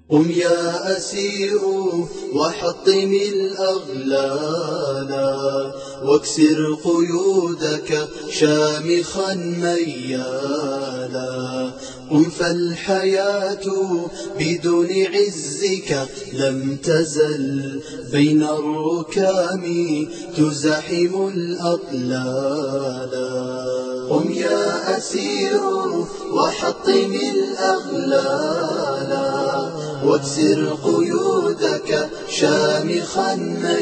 قم يا أسير وحطم الأغلال واكسر قيودك شامخا ميالا. قم فالحياة بدون عزك لم تزل بين الركام تزاحم الأطلال. قم يا أسير وحطم الأغلال واكسر قيودك شامخا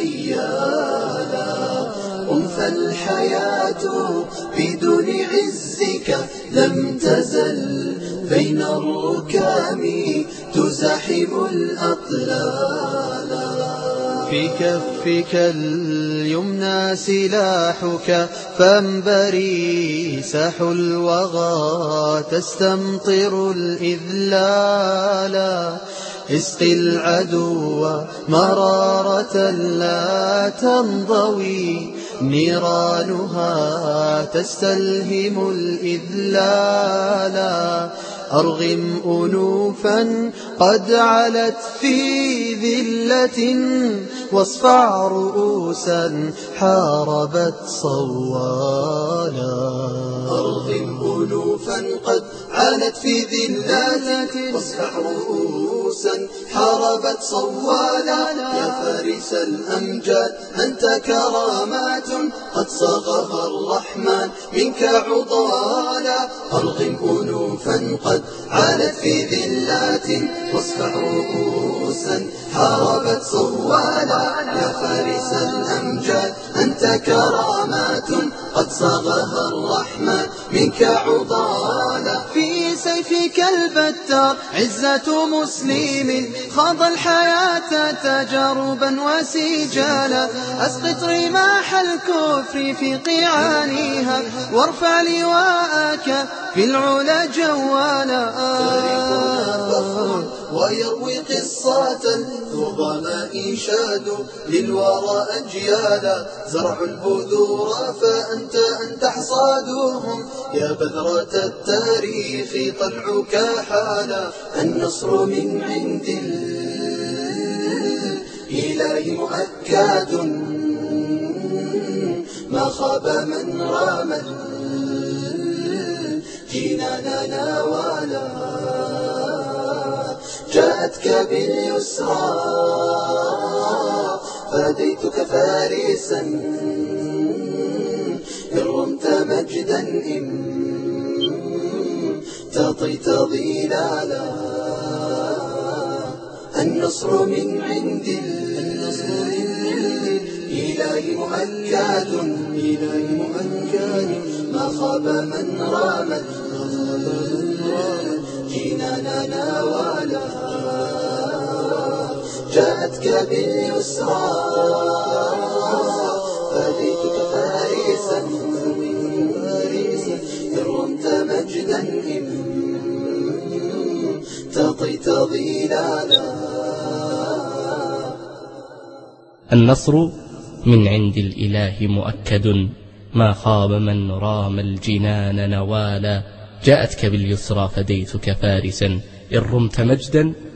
ميالا. قم فالحياة بدون عزك لم تزل بين الركام تزاحم الأطلال. في كفك اليمنى سلاحك فانبري ساح الوغى تستمطر الإذلال. اسقي العدو مرارة لا تنضوي نيرانها تستلهم الإذلال. أرغم أنوفا قد علت في ذلة واصفع رؤوسا حاربت صوالا. أرغم أنوفا قد علت في ذلة واصفع رؤوسا حاربت صوالا. يا فارس الأمجاد أنت كرامات قد صاغها الرحمن منك عضالا. أرغم أنوفا قد علت في ذلات واصفع رؤوسا حاربت صوالا. يا فارس الأمجاد أنت كرامات قد صاغها الرحمن منك عضالا. في سيفك البتار عزة مسلم خاض الحياة تجاربا وسجالا. أسقط رماح الكفر في قيعانها وارفع لواءك في العلا جوالا. ويروي قصة الظلماء إنشاد للورى أجيالا. زرع البذور فأنت أن تحصادهم يا بذرة التاريخ طلعك حالا. النصر من عند الإله مؤكد ما خاب من رام الجنان نوالا. جاءتك باليسرى فديتك فارسا إن رمت مجدا إن تطيت ظلالا. النصر من عند الإله مؤكد ما خاب من رام جنان نوالا. جاءتك باليسرى فديتك فارسا إن رمت مجدا إن تطيت ظلالا. النصر من عند الإله مؤكد ما خاب من رام الجنان نوالا. جاءتك باليسرى فديتك فارسا إن رمت مجدا